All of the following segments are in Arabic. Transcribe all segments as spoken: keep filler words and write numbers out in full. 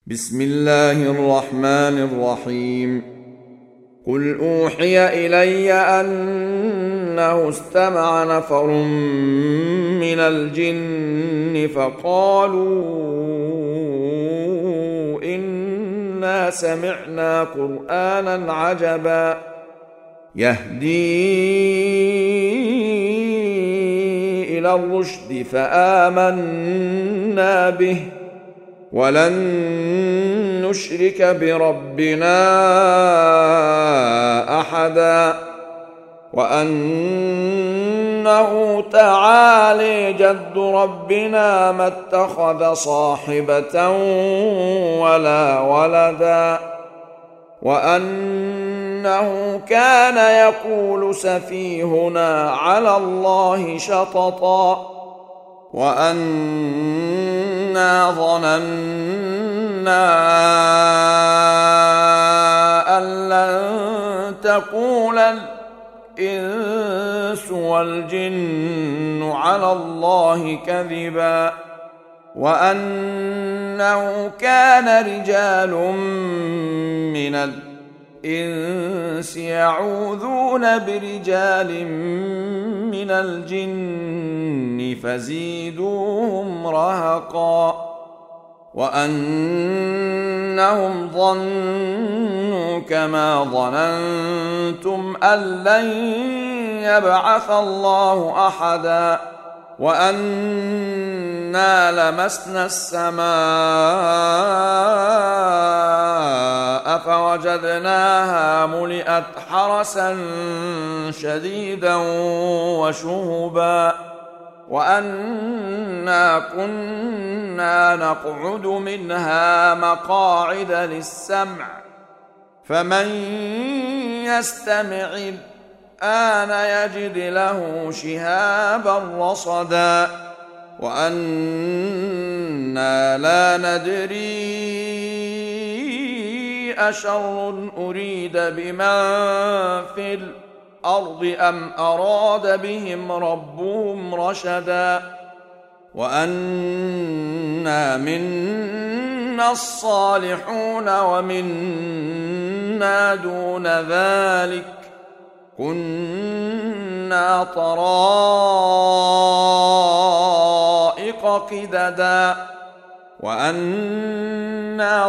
بسم الله الرحمن الرحيم. قل أوحي إلي أنه استمع نفر من الجن فقالوا إنا سمعنا قرآنا عجبا يهدي إلى الرشد فآمنا به ولن نشرك بربنا أحدا وأنه تعالي جد ربنا ما اتخذ صاحبة ولا ولدا وأنه كان يقول سفيهنا على الله شططا وأنا ظننا أن لن تقول الإنس والجن على الله كذبا وأنه كان رجال من الإنس يعوذون برجال من الجن فزيدوهم رهقا وأنهم ظنوا كما ظننتم أن لن يبعث الله أحدا وأنا لمسنا السماء فوجدناها ملئت حرسا شديدا وشهبا وأنا كنا نقعد منها مقاعد للسمع فمن يستمع الآن يجد له شهابا رصدا وأنا لا ندري أشر أريد بمن في الأرض أم أراد بهم ربهم رشدا وأنا منا الصالحون ومنا دون ذلك كنا طرائق قددا وأنا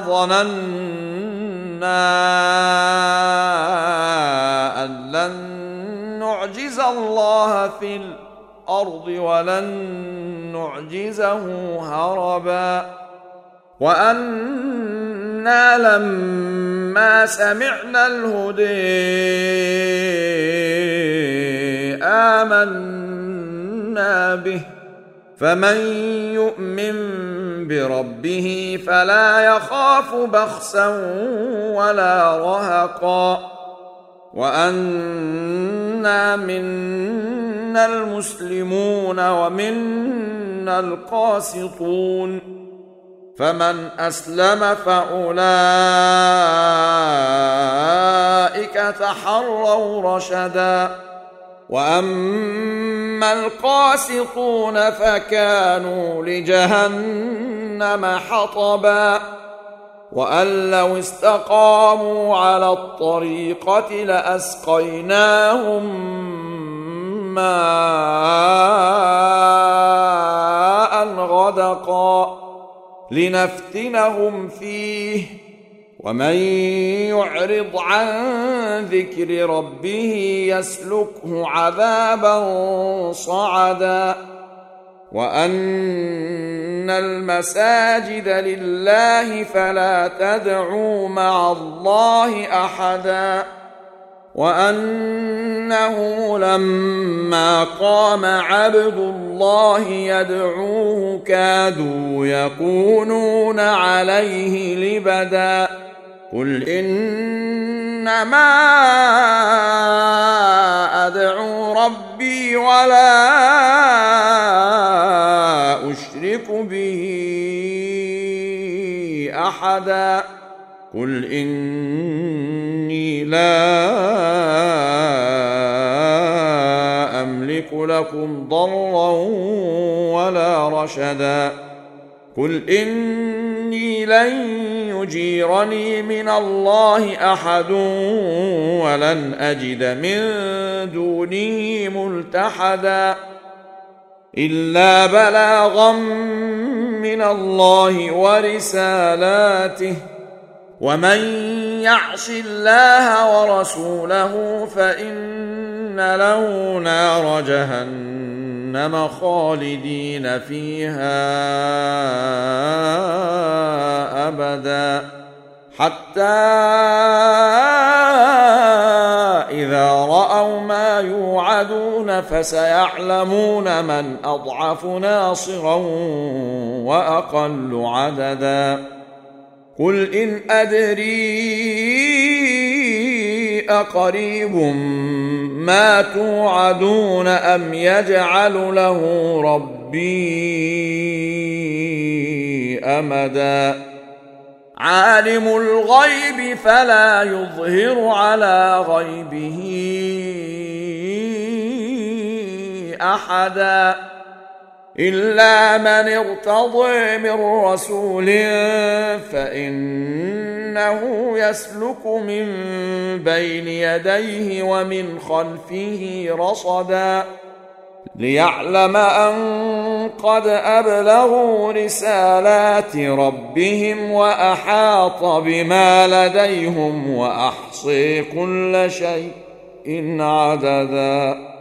ظننا أن لن نعجز الله في الأرض ولن نعجزه هربا وأنا لما سمعنا الهدى آمنا به فمن يؤمن بربه فلا يخاف بخسا ولا رهقا وأنا منا المسلمون ومنا القاسطون فمن أسلم فأولئك تحروا رشدا وأما القاسطون فكانوا لجهنم حطبا وأن لو استقاموا على الطريقة لأسقيناهم ماء غدقا لنفتنهم فيه ومن يعرض عن ذكر ربه يسلكه عذابا صعدا وأن المساجد لله فلا تدعوا مع الله أحدا وأنه لما قام عبد الله يدعوه كادوا يكونون عليه لبدا قل إنما أدعو ربي ولا أشرك به أحدا قل إني لا أملك لكم ضرا ولا رشدا قل إني لن يجيرني من الله أحد ولن أجد من دونه ملتحدا إلا بلاغا من الله ورسالاته ومن يعص الله ورسوله فإن له نار جهنم خالدين فيها أبدا حتى إذا رأوا ما يوعدون فسيعلمون من أضعف ناصرا وأقل عددا قل إن أدري أقريب ما توعدون أم يجعل له ربي أمدا عالم الغيب فلا يظهر على غيبه أحدا إلا من ارتضى من رسول فإنه يسلك من بين يديه ومن خلفه رصدا ليعلم أن قد أبلغوا رسالات ربهم وأحاط بما لديهم وأحصي كل شيء عددا.